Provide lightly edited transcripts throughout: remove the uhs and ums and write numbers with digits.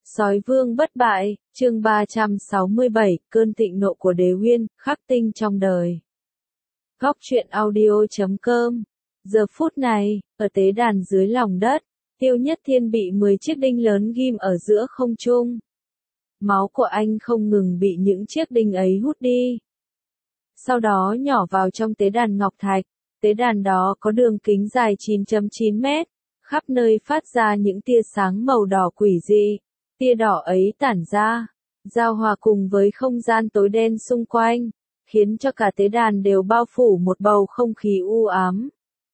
Sói vương bất bại, chương 367, cơn thịnh nộ của Đế Uyên, khắc tinh trong đời. Góc truyện audio.com. Giờ phút này, ở tế đàn dưới lòng đất, Tiêu Nhất Thiên bị 10 chiếc đinh lớn ghim ở giữa không trung. Máu của anh không ngừng bị những chiếc đinh ấy hút đi. Sau đó nhỏ vào trong tế đàn ngọc thạch. Tế đàn đó có đường kính dài 9.9 mét, khắp nơi phát ra những tia sáng màu đỏ quỷ dị. Tia đỏ ấy tản ra, giao hòa cùng với không gian tối đen xung quanh, khiến cho cả tế đàn đều bao phủ một bầu không khí u ám.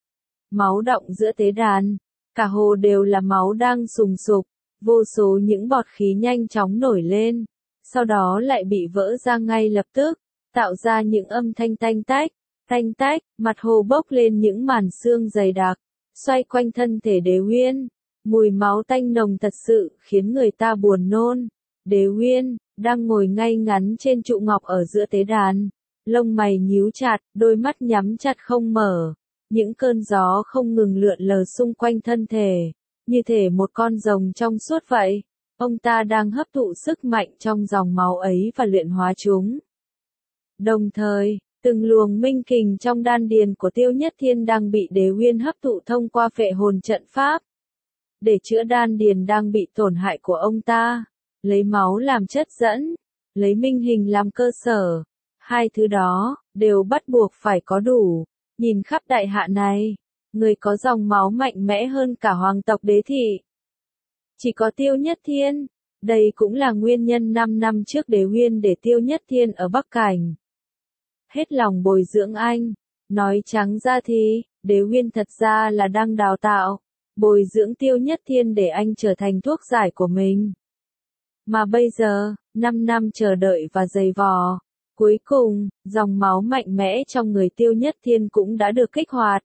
Máu đọng giữa tế đàn, cả hồ đều là máu đang sùng sục, vô số những bọt khí nhanh chóng nổi lên, sau đó lại bị vỡ ra ngay lập tức, tạo ra những âm thanh tanh tách, mặt hồ bốc lên những màn sương dày đặc, xoay quanh thân thể Đế Uyên. Mùi máu tanh nồng thật sự khiến người ta buồn nôn. Đế Uyên đang ngồi ngay ngắn trên trụ ngọc ở giữa tế đàn, lông mày nhíu chặt, đôi mắt nhắm chặt không mở. Những cơn gió không ngừng lượn lờ xung quanh thân thể, như thể một con rồng trong suốt vậy. Ông ta đang hấp thụ sức mạnh trong dòng máu ấy và luyện hóa chúng. Đồng thời, từng luồng minh kình trong đan điền của Tiêu Nhất Thiên đang bị Đế Uyên hấp thụ thông qua phệ hồn trận pháp, để chữa đan điền đang bị tổn hại của ông ta, lấy máu làm chất dẫn, lấy minh hình làm cơ sở. Hai thứ đó, đều bắt buộc phải có đủ. Nhìn khắp đại hạ này, người có dòng máu mạnh mẽ hơn cả hoàng tộc Đế Thị. Chỉ có Tiêu Nhất Thiên. Đây cũng là nguyên nhân 5 năm trước Đế Uyên để Tiêu Nhất Thiên ở Bắc Cảnh. Hết lòng bồi dưỡng anh. Nói trắng ra thì, Đế Uyên thật ra là đang đào tạo, bồi dưỡng Tiêu Nhất Thiên để anh trở thành thuốc giải của mình. Mà bây giờ, 5 năm chờ đợi và giày vò, cuối cùng, dòng máu mạnh mẽ trong người Tiêu Nhất Thiên cũng đã được kích hoạt.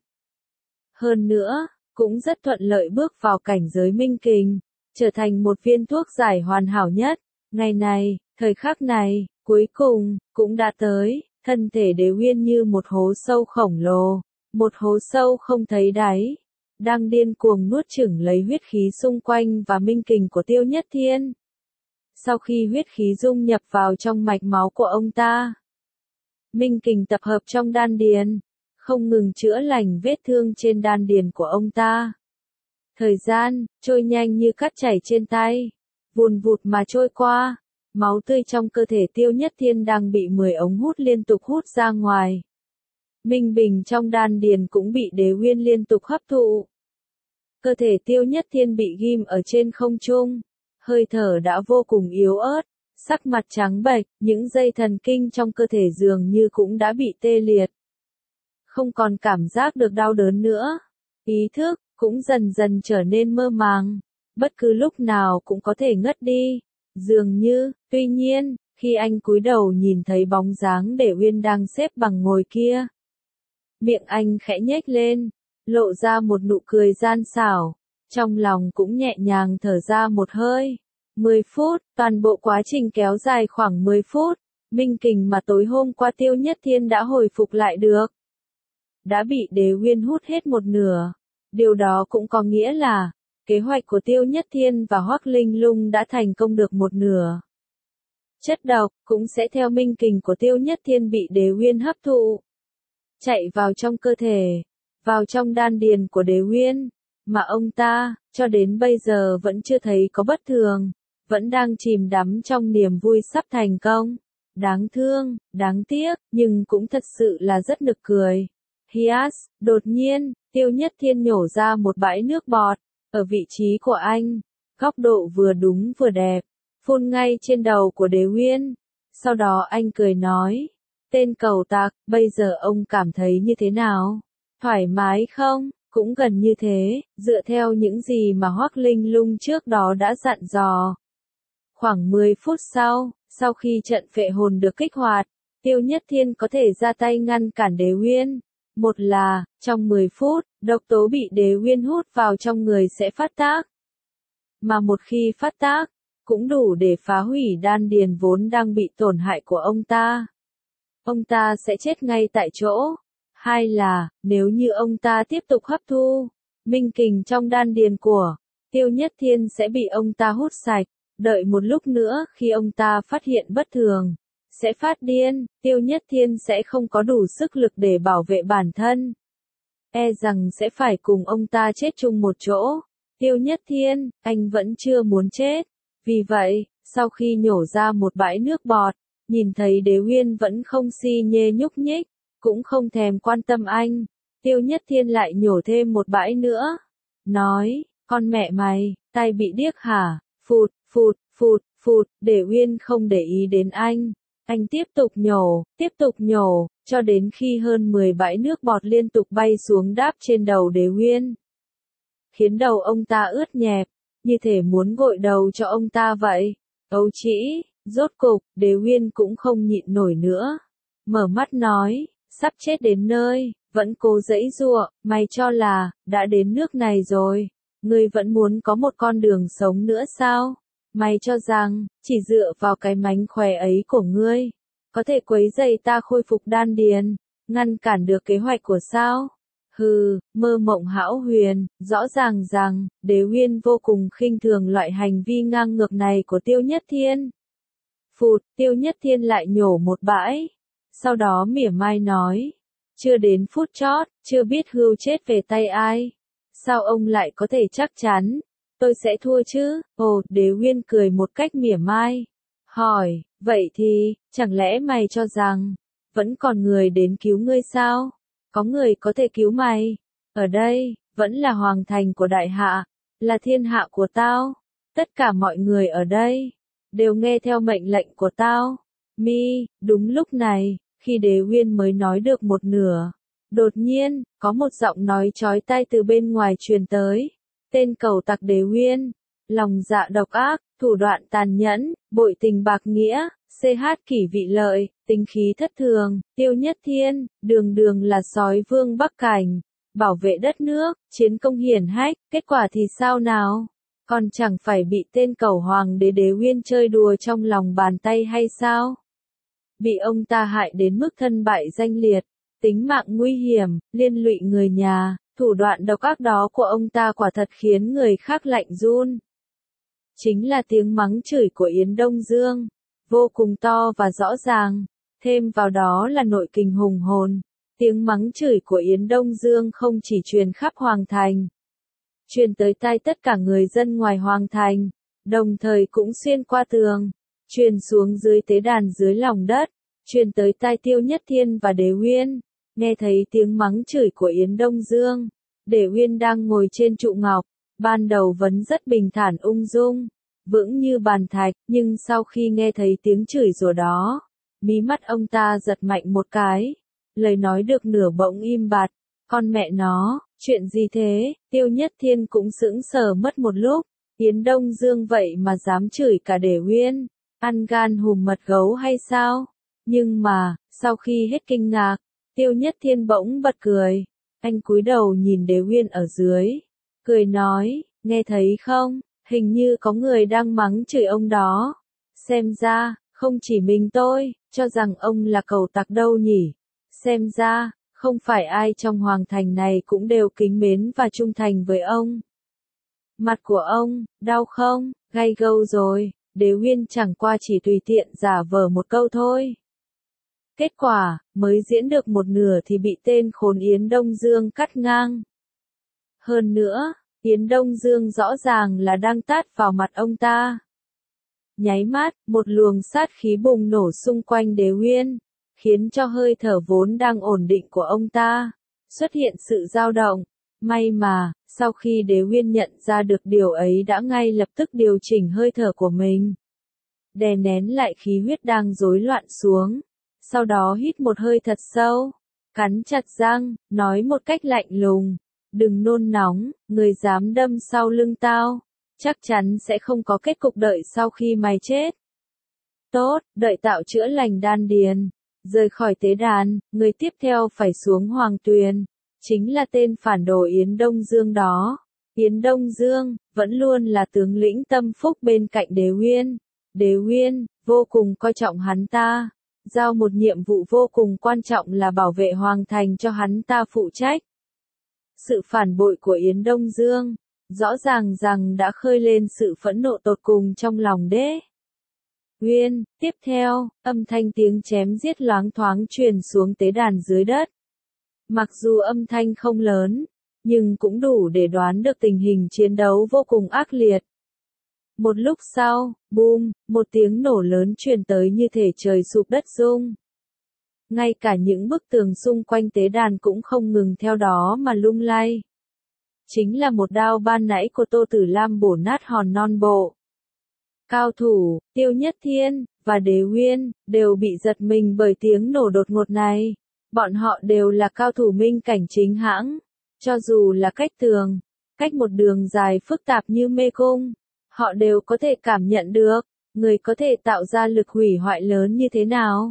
Hơn nữa, cũng rất thuận lợi bước vào cảnh giới minh kình, trở thành một viên thuốc giải hoàn hảo nhất. Ngày này, thời khắc này, cuối cùng, cũng đã tới. Thân thể Đế Uyên như một hố sâu khổng lồ, một hố sâu không thấy đáy, đang điên cuồng nuốt chửng lấy huyết khí xung quanh và minh kình của Tiêu Nhất Thiên. Sau khi huyết khí dung nhập vào trong mạch máu của ông ta, minh kình tập hợp trong đan điền, không ngừng chữa lành vết thương trên đan điền của ông ta. Thời gian trôi nhanh như cát chảy trên tay, vùn vụt mà trôi qua. Máu tươi trong cơ thể Tiêu Nhất Thiên đang bị 10 ống hút liên tục hút ra ngoài. Minh bình trong đan điền cũng bị Đế Uyên liên tục hấp thụ. Cơ thể Tiêu Nhất Thiên bị ghim ở trên không trung, hơi thở đã vô cùng yếu ớt, sắc mặt trắng bệch, những dây thần kinh trong cơ thể dường như cũng đã bị tê liệt. Không còn cảm giác được đau đớn nữa, ý thức cũng dần dần trở nên mơ màng, bất cứ lúc nào cũng có thể ngất đi. Dường như, tuy nhiên, khi anh cúi đầu nhìn thấy bóng dáng Đế Uyên đang xếp bằng ngồi kia, miệng anh khẽ nhếch lên, lộ ra một nụ cười gian xảo, trong lòng cũng nhẹ nhàng thở ra một hơi. 10 phút, toàn bộ quá trình kéo dài khoảng 10 phút, minh kình mà tối hôm qua Tiêu Nhất Thiên đã hồi phục lại được, đã bị Đế Uyên hút hết một nửa. Điều đó cũng có nghĩa là kế hoạch của Tiêu Nhất Thiên và Hoắc Linh Lung đã thành công được một nửa. Chất độc cũng sẽ theo minh kình của Tiêu Nhất Thiên bị Đế Uyên hấp thụ, chạy vào trong cơ thể, vào trong đan điền của Đế Uyên, mà ông ta, cho đến bây giờ vẫn chưa thấy có bất thường, vẫn đang chìm đắm trong niềm vui sắp thành công. Đáng thương, đáng tiếc, nhưng cũng thật sự là rất nực cười. Hias, đột nhiên, Tiêu Nhất Thiên nhổ ra một bãi nước bọt. Ở vị trí của anh, góc độ vừa đúng vừa đẹp, phun ngay trên đầu của Đế Uyên. Sau đó anh cười nói, tên cẩu tặc, bây giờ ông cảm thấy như thế nào? Thoải mái không? Cũng gần như thế, dựa theo những gì mà Hoắc Linh Lung trước đó đã dặn dò. Khoảng 10 phút sau khi trận phệ hồn được kích hoạt, Tiêu Nhất Thiên có thể ra tay ngăn cản Đế Uyên. Một là, trong 10 phút, độc tố bị Đế Uyên hút vào trong người sẽ phát tác. Mà một khi phát tác, cũng đủ để phá hủy đan điền vốn đang bị tổn hại của ông ta. Ông ta sẽ chết ngay tại chỗ. Hai là, nếu như ông ta tiếp tục hấp thu minh kình trong đan điền của Tiêu Nhất Thiên sẽ bị ông ta hút sạch. Đợi một lúc nữa khi ông ta phát hiện bất thường, sẽ phát điên, Tiêu Nhất Thiên sẽ không có đủ sức lực để bảo vệ bản thân. E rằng sẽ phải cùng ông ta chết chung một chỗ. Tiêu Nhất Thiên, anh vẫn chưa muốn chết. Vì vậy, sau khi nhổ ra một bãi nước bọt, nhìn thấy Đế Uyên vẫn không si nhê nhúc nhích, cũng không thèm quan tâm anh, Tiêu Nhất Thiên lại nhổ thêm một bãi nữa. Nói, con mẹ mày, tai bị điếc hả? Phụt, phụt, phụt, phụt, Đế Uyên không để ý đến anh. Anh tiếp tục nhổ, cho đến khi hơn 10 bãi nước bọt liên tục bay xuống đáp trên đầu Đế Uyên. Khiến đầu ông ta ướt nhẹp, như thể muốn gội đầu cho ông ta vậy. Ấu trĩ, rốt cục, Đế Uyên cũng không nhịn nổi nữa. Mở mắt nói, sắp chết đến nơi, vẫn cố giãy giụa, mày cho là, đã đến nước này rồi, ngươi vẫn muốn có một con đường sống nữa sao? Mày cho rằng, chỉ dựa vào cái mánh khóe ấy của ngươi, có thể quấy rầy ta khôi phục đan điền, ngăn cản được kế hoạch của sao? Hừ, mơ mộng hão huyền, rõ ràng rằng, Đế Uyên vô cùng khinh thường loại hành vi ngang ngược này của Tiêu Nhất Thiên. Phụt, Tiêu Nhất Thiên lại nhổ một bãi. Sau đó mỉa mai nói, chưa đến phút chót, chưa biết hươu chết về tay ai. Sao ông lại có thể chắc chắn, tôi sẽ thua chứ? Ồ, Đế Uyên cười một cách mỉa mai. Hỏi, vậy thì, chẳng lẽ mày cho rằng, vẫn còn người đến cứu ngươi sao? Có người có thể cứu mày. Ở đây, vẫn là hoàng thành của đại hạ, là thiên hạ của tao. Tất cả mọi người ở đây, đều nghe theo mệnh lệnh của tao. Đúng lúc này, khi Đế Uyên mới nói được một nửa, đột nhiên, có một giọng nói chói tai từ bên ngoài truyền tới. Tên cẩu tặc Đế Uyên, lòng dạ độc ác, thủ đoạn tàn nhẫn, bội tình bạc nghĩa, CH kỷ vị lợi, tính khí thất thường, Tiêu Nhất Thiên, đường đường là sói vương Bắc Cảnh, bảo vệ đất nước, chiến công hiển hách, kết quả thì sao nào? Còn chẳng phải bị tên cẩu hoàng đế Đế Uyên chơi đùa trong lòng bàn tay hay sao? Bị ông ta hại đến mức thân bại danh liệt, tính mạng nguy hiểm, liên lụy người nhà, thủ đoạn độc ác đó của ông ta quả thật khiến người khác lạnh run. Chính là tiếng mắng chửi của Yến Đông Dương, vô cùng to và rõ ràng, thêm vào đó là nội kình hùng hồn. Tiếng mắng chửi của Yến Đông Dương không chỉ truyền khắp Hoàng Thành, truyền tới tai tất cả người dân ngoài Hoàng Thành, đồng thời cũng xuyên qua tường, truyền xuống dưới tế đàn dưới lòng đất, truyền tới tai Tiêu Nhất Thiên và Đế Uyên. Nghe thấy tiếng mắng chửi của Yến Đông Dương, Đế Uyên đang ngồi trên trụ ngọc, ban đầu vẫn rất bình thản ung dung, vững như bàn thạch, nhưng sau khi nghe thấy tiếng chửi rủa đó, mí mắt ông ta giật mạnh một cái, lời nói được nửa bỗng im bặt. Con mẹ nó, chuyện gì thế? Tiêu Nhất Thiên cũng sững sờ mất một lúc. Yến Đông Dương vậy mà dám chửi cả Đế Uyên, ăn gan hùm mật gấu hay sao? Nhưng mà, sau khi hết kinh ngạc, Tiêu Nhất Thiên bỗng bật cười. Anh cúi đầu nhìn Đế Uyên ở dưới, cười nói, nghe thấy không? Hình như có người đang mắng chửi ông đó. Xem ra, không chỉ mình tôi, cho rằng ông là cẩu tặc đâu nhỉ? Xem ra, không phải ai trong hoàng thành này cũng đều kính mến và trung thành với ông. Mặt của ông, đau không? Gay gâu rồi, Đế Uyên chẳng qua chỉ tùy tiện giả vờ một câu thôi. Kết quả, mới diễn được một nửa thì bị tên khốn Yến Đông Dương cắt ngang. Hơn nữa, Yến Đông Dương rõ ràng là đang tát vào mặt ông ta. Nháy mắt, một luồng sát khí bùng nổ xung quanh Đế Uyên, khiến cho hơi thở vốn đang ổn định của ông ta xuất hiện sự dao động. May mà, sau khi Đế Uyên nhận ra được điều ấy đã ngay lập tức điều chỉnh hơi thở của mình, đè nén lại khí huyết đang rối loạn xuống. Sau đó hít một hơi thật sâu, cắn chặt răng, nói một cách lạnh lùng, đừng nôn nóng, người dám đâm sau lưng tao, chắc chắn sẽ không có kết cục đợi sau khi mày chết. Tốt, đợi tạo chữa lành đan điền, rời khỏi tế đàn, người tiếp theo phải xuống Hoàng Tuyền, chính là tên phản đồ Yến Đông Dương đó. Yến Đông Dương, vẫn luôn là tướng lĩnh tâm phúc bên cạnh Đế Uyên. Đế Uyên, vô cùng coi trọng hắn ta, giao một nhiệm vụ vô cùng quan trọng là bảo vệ Hoàng Thành cho hắn ta phụ trách. Sự phản bội của Yến Đông Dương, rõ ràng rằng đã khơi lên sự phẫn nộ tột cùng trong lòng Đế Uyên. Tiếp theo, âm thanh tiếng chém giết loáng thoáng truyền xuống tế đàn dưới đất. Mặc dù âm thanh không lớn, nhưng cũng đủ để đoán được tình hình chiến đấu vô cùng ác liệt. Một lúc sau, boom, một tiếng nổ lớn truyền tới như thể trời sụp đất rung. Ngay cả những bức tường xung quanh tế đàn cũng không ngừng theo đó mà lung lay. Chính là một đao ban nãy của Tô Tử Lam bổ nát hòn non bộ. Cao thủ, Tiêu Nhất Thiên, và Đế Uyên, đều bị giật mình bởi tiếng nổ đột ngột này. Bọn họ đều là cao thủ minh cảnh chính hãng. Cho dù là cách tường, cách một đường dài phức tạp như mê cung, họ đều có thể cảm nhận được, người có thể tạo ra lực hủy hoại lớn như thế nào.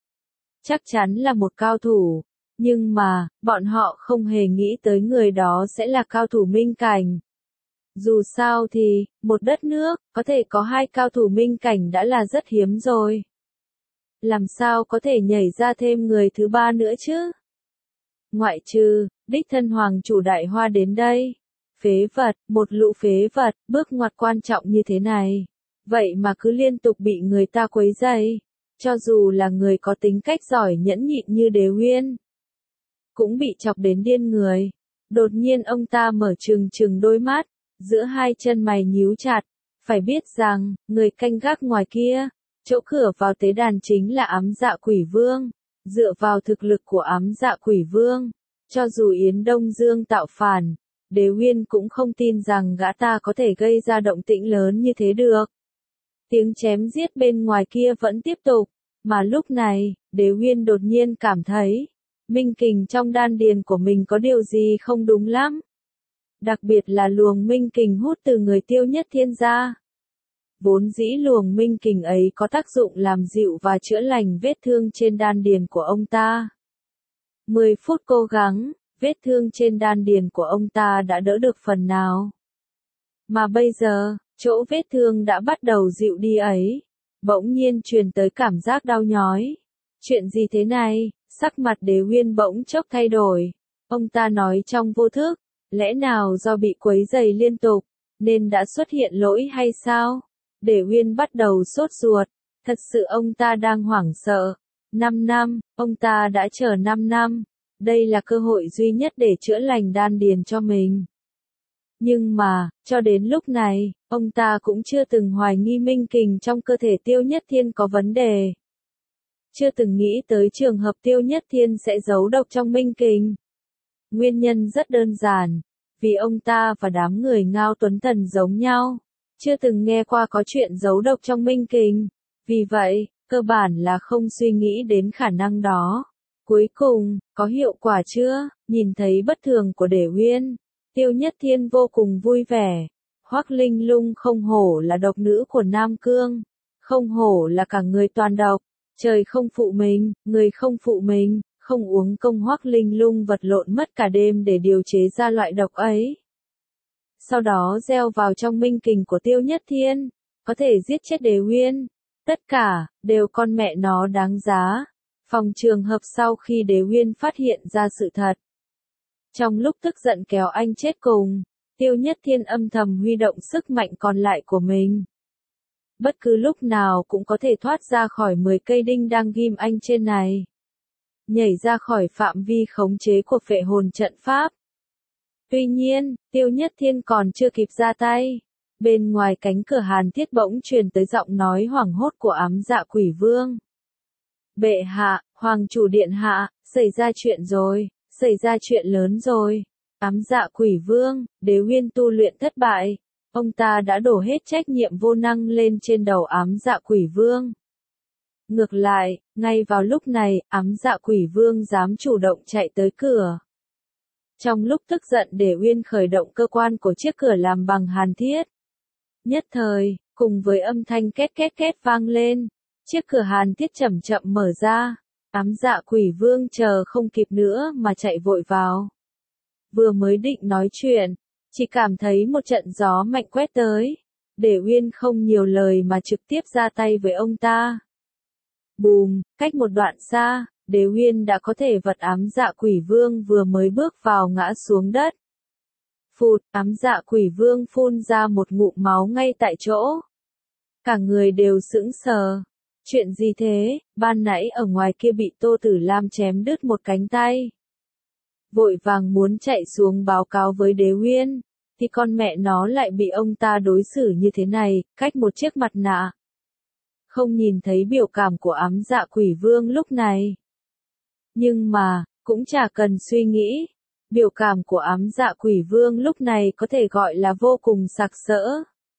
Chắc chắn là một cao thủ, nhưng mà, bọn họ không hề nghĩ tới người đó sẽ là cao thủ minh cảnh. Dù sao thì, một đất nước, có thể có hai cao thủ minh cảnh đã là rất hiếm rồi. Làm sao có thể nhảy ra thêm người thứ ba nữa chứ? Ngoại trừ, đích thân hoàng chủ Đại Hoa đến đây. Phế vật, một lũ phế vật, bước ngoặt quan trọng như thế này. Vậy mà cứ liên tục bị người ta quấy rầy. Cho dù là người có tính cách giỏi nhẫn nhịn như Đế Uyên, cũng bị chọc đến điên người. Đột nhiên ông ta mở trừng trừng đôi mắt, giữa hai chân mày nhíu chặt. Phải biết rằng, người canh gác ngoài kia, chỗ cửa vào tế đàn chính là Ám Dạ Quỷ Vương. Dựa vào thực lực của Ám Dạ Quỷ Vương, cho dù Yến Đông Dương tạo phản, Đế Uyên cũng không tin rằng gã ta có thể gây ra động tĩnh lớn như thế được. Tiếng chém giết bên ngoài kia vẫn tiếp tục, mà lúc này, Đế Uyên đột nhiên cảm thấy, minh kình trong đan điền của mình có điều gì không đúng lắm. Đặc biệt là luồng minh kình hút từ người Tiêu Nhất Thiên ra. Vốn dĩ luồng minh kình ấy có tác dụng làm dịu và chữa lành vết thương trên đan điền của ông ta. 10 phút cố gắng, vết thương trên đan điền của ông ta đã đỡ được phần nào. Mà bây giờ, chỗ vết thương đã bắt đầu dịu đi ấy, bỗng nhiên truyền tới cảm giác đau nhói. Chuyện gì thế này? Sắc mặt Đế Uyên bỗng chốc thay đổi. Ông ta nói trong vô thức, lẽ nào do bị quấy rầy liên tục, nên đã xuất hiện lỗi hay sao? Đế Uyên bắt đầu sốt ruột, thật sự ông ta đang hoảng sợ. 5 năm, ông ta đã chờ 5 năm, đây là cơ hội duy nhất để chữa lành đan điền cho mình. Nhưng mà, cho đến lúc này, ông ta cũng chưa từng hoài nghi minh kình trong cơ thể Tiêu Nhất Thiên có vấn đề. Chưa từng nghĩ tới trường hợp Tiêu Nhất Thiên sẽ giấu độc trong minh kình. Nguyên nhân rất đơn giản, vì ông ta và đám người Ngao Tuấn Thần giống nhau, chưa từng nghe qua có chuyện giấu độc trong minh kình. Vì vậy, cơ bản là không suy nghĩ đến khả năng đó. Cuối cùng, có hiệu quả chưa? Nhìn thấy bất thường của Đế Uyên, Tiêu Nhất Thiên vô cùng vui vẻ. Hoắc Linh Lung không hổ là độc nữ của Nam Cương, không hổ là cả người toàn độc. Trời không phụ mình, người không phụ mình, không uống công Hoắc Linh Lung vật lộn mất cả đêm để điều chế ra loại độc ấy. Sau đó gieo vào trong minh kình của Tiêu Nhất Thiên, có thể giết chết Đế Uyên. Tất cả, đều con mẹ nó đáng giá. Phòng trường hợp sau khi Đế Uyên phát hiện ra sự thật. Trong lúc tức giận kéo anh chết cùng, Tiêu Nhất Thiên âm thầm huy động sức mạnh còn lại của mình. Bất cứ lúc nào cũng có thể thoát ra khỏi 10 cây đinh đang ghim anh trên này. Nhảy ra khỏi phạm vi khống chế của phệ hồn trận pháp. Tuy nhiên, Tiêu Nhất Thiên còn chưa kịp ra tay. Bên ngoài cánh cửa Hàn Thiết bỗng truyền tới giọng nói hoảng hốt của Ám Dạ Quỷ Vương. Bệ hạ, Hoàng chủ điện hạ, xảy ra chuyện rồi, xảy ra chuyện lớn rồi. Ám Dạ Quỷ Vương, Đế Uyên tu luyện thất bại. Ông ta đã đổ hết trách nhiệm vô năng lên trên đầu Ám Dạ Quỷ Vương. Ngược lại, ngay vào lúc này, Ám Dạ Quỷ Vương dám chủ động chạy tới cửa. Trong lúc tức giận Đế Uyên khởi động cơ quan của chiếc cửa làm bằng hàn thiết. Nhất thời, cùng với âm thanh két két két vang lên, chiếc cửa hàn thiết chậm chậm mở ra. Ám Dạ Quỷ Vương chờ không kịp nữa mà chạy vội vào. Vừa mới định nói chuyện, chỉ cảm thấy một trận gió mạnh quét tới. Đế Uyên không nhiều lời mà trực tiếp ra tay với ông ta. Bùm, cách một đoạn xa, Đế Uyên đã có thể vật Ám Dạ Quỷ Vương vừa mới bước vào ngã xuống đất. Phụt, ám dạ quỷ vương phun ra một ngụm máu ngay tại chỗ. Cả người đều sững sờ. Chuyện gì thế? Ban nãy ở ngoài kia bị Tô Tử Lam chém đứt một cánh tay. Vội vàng muốn chạy xuống báo cáo với Đế Uyên, thì con mẹ nó lại bị ông ta đối xử như thế này, cách một chiếc mặt nạ. Không nhìn thấy biểu cảm của ám dạ quỷ vương lúc này. Nhưng mà, cũng chả cần suy nghĩ. Biểu cảm của ám dạ quỷ vương lúc này có thể gọi là vô cùng sặc sỡ.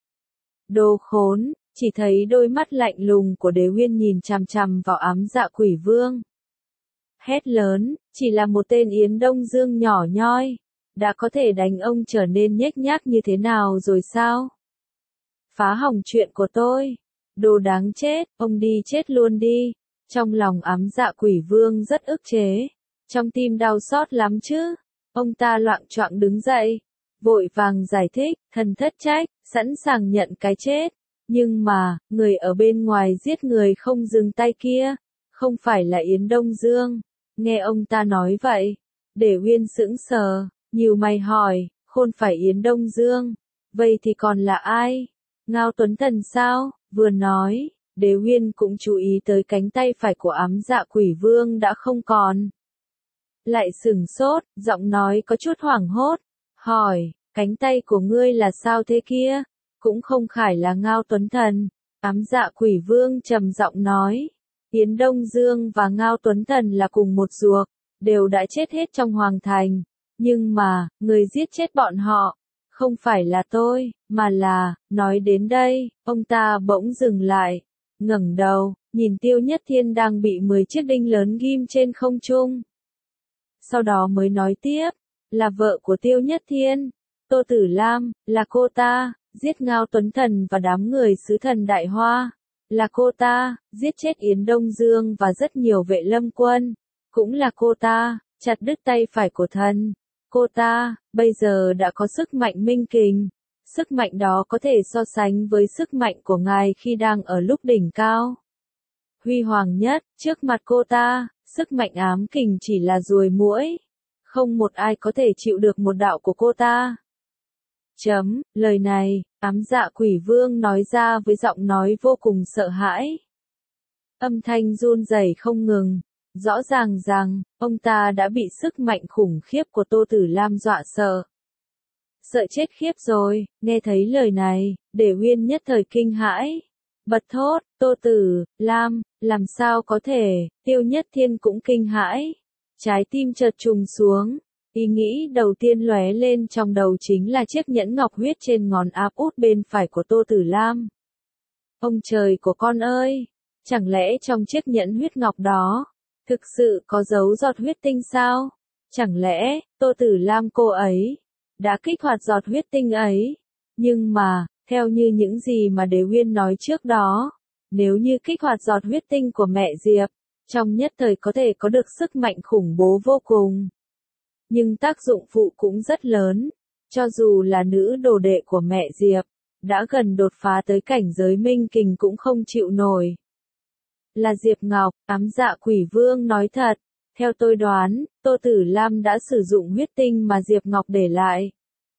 Đồ khốn, chỉ thấy đôi mắt lạnh lùng của Đế Uyên nhìn chằm chằm vào ám dạ quỷ vương. Hét lớn, chỉ là một tên Yến Đông Dương nhỏ nhoi, đã có thể đánh ông trở nên nhếch nhác như thế nào rồi sao? Phá hỏng chuyện của tôi. Đồ đáng chết, ông đi chết luôn đi. Trong lòng ám dạ quỷ vương rất ức chế. Trong tim đau xót lắm chứ. Ông ta loạng choạng đứng dậy. Vội vàng giải thích, thần thất trách, sẵn sàng nhận cái chết. Nhưng mà, người ở bên ngoài giết người không dừng tay kia. Không phải là Yến Đông Dương. Nghe ông ta nói vậy. Để Uyên sững sờ, nhíu mày hỏi, khôn phải Yến Đông Dương. Vậy thì còn là ai? Ngao Tuấn Thần sao? Vừa nói, Đế Uyên cũng chú ý tới cánh tay phải của ám dạ quỷ vương đã không còn. Lại sửng sốt, giọng nói có chút hoảng hốt. Hỏi, cánh tay của ngươi là sao thế kia? Cũng không phải là Ngao Tuấn Thần. Ám dạ quỷ vương trầm giọng nói. Yến Đông Dương và Ngao Tuấn Thần là cùng một ruột, đều đã chết hết trong hoàng thành. Nhưng mà, người giết chết bọn họ, không phải là tôi, mà là, nói đến đây, ông ta bỗng dừng lại, ngẩng đầu, nhìn Tiêu Nhất Thiên đang bị 10 chiếc đinh lớn ghim trên không trung. Sau đó mới nói tiếp, là vợ của Tiêu Nhất Thiên, Tô Tử Lam, là cô ta, giết Ngao Tuấn Thần và đám người sứ thần Đại Hoa. Là cô ta, giết chết Yến Đông Dương và rất nhiều vệ lâm quân. Cũng là cô ta, chặt đứt tay phải của thần. Cô ta, bây giờ đã có sức mạnh minh kình. Sức mạnh đó có thể so sánh với sức mạnh của ngài khi đang ở lúc đỉnh cao. Huy hoàng nhất, trước mặt cô ta, sức mạnh ám kình chỉ là ruồi muỗi. Không một ai có thể chịu được một đạo của cô ta. Lời này, ám dạ quỷ vương nói ra với giọng nói vô cùng sợ hãi. Âm thanh run rẩy không ngừng. Rõ ràng rằng, ông ta đã bị sức mạnh khủng khiếp của Tô Tử Lam dọa sợ. Sợ chết khiếp rồi, nghe thấy lời này, Để Uyên nhất thời kinh hãi. Bật thốt, Tô Tử Lam, làm sao có thể, Tiêu Nhất Thiên cũng kinh hãi. Trái tim chợt trùng xuống. Ý nghĩ đầu tiên lóe lên trong đầu chính là chiếc nhẫn ngọc huyết trên ngón áp út bên phải của Tô Tử Lam. Ông trời của con ơi! Chẳng lẽ trong chiếc nhẫn huyết ngọc đó, thực sự có dấu giọt huyết tinh sao? Chẳng lẽ, Tô Tử Lam cô ấy, đã kích hoạt giọt huyết tinh ấy? Nhưng mà, theo như những gì mà Đế Uyên nói trước đó, nếu như kích hoạt giọt huyết tinh của mẹ Diệp, trong nhất thời có thể có được sức mạnh khủng bố vô cùng. Nhưng tác dụng phụ cũng rất lớn, cho dù là nữ đồ đệ của mẹ Diệp, đã gần đột phá tới cảnh giới minh kình cũng không chịu nổi. Là Diệp Ngọc, ám dạ quỷ vương nói thật, theo tôi đoán, Tô Tử Lam đã sử dụng huyết tinh mà Diệp Ngọc để lại.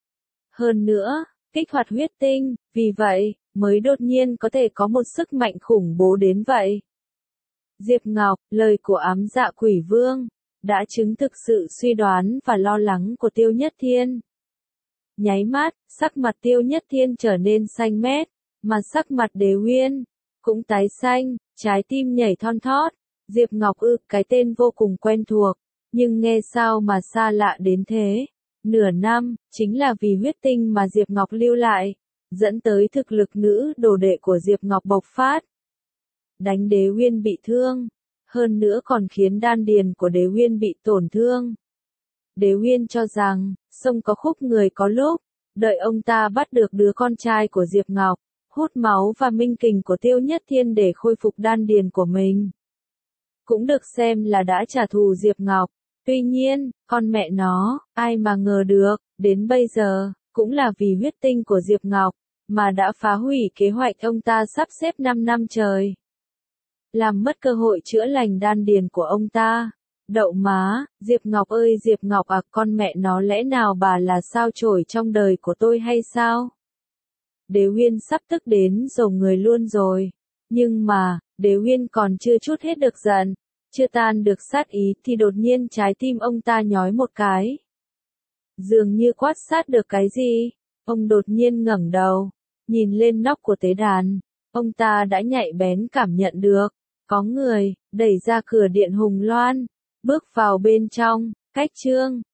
Hơn nữa, kích hoạt huyết tinh, vì vậy, mới đột nhiên có thể có một sức mạnh khủng bố đến vậy. Diệp Ngọc, lời của ám dạ quỷ vương, đã chứng thực sự suy đoán và lo lắng của Tiêu Nhất Thiên. Nháy mắt, sắc mặt Tiêu Nhất Thiên trở nên xanh mét, mà sắc mặt Đế Uyên cũng tái xanh, trái tim nhảy thon thót. Diệp Ngọc cái tên vô cùng quen thuộc, nhưng nghe sao mà xa lạ đến thế. Nửa năm, chính là vì huyết tinh mà Diệp Ngọc lưu lại, dẫn tới thực lực nữ đồ đệ của Diệp Ngọc bộc phát. Đánh Đế Uyên bị thương, hơn nữa còn khiến đan điền của Đế Uyên bị tổn thương. Đế Uyên cho rằng, sông có khúc người có lúc, đợi ông ta bắt được đứa con trai của Diệp Ngọc, hút máu và minh kình của Tiêu Nhất Thiên để khôi phục đan điền của mình. Cũng được xem là đã trả thù Diệp Ngọc. Tuy nhiên, con mẹ nó, ai mà ngờ được, đến bây giờ, cũng là vì huyết tinh của Diệp Ngọc, mà đã phá hủy kế hoạch ông ta sắp xếp 5 năm trời. Làm mất cơ hội chữa lành đan điền của ông ta. Đậu má, Diệp Ngọc ơi Diệp Ngọc à, con mẹ nó lẽ nào bà là sao chổi trong đời của tôi hay sao? Đế Uyên sắp tức đến rầu người luôn rồi. Nhưng mà, Đế Uyên còn chưa trút hết được giận, chưa tan được sát ý thì đột nhiên trái tim ông ta nhói một cái. Dường như quát sát được cái gì, ông đột nhiên ngẩng đầu, nhìn lên nóc của tế đàn, ông ta đã nhạy bén cảm nhận được, có người, đẩy ra cửa điện Hùng Loan, bước vào bên trong, cách Trương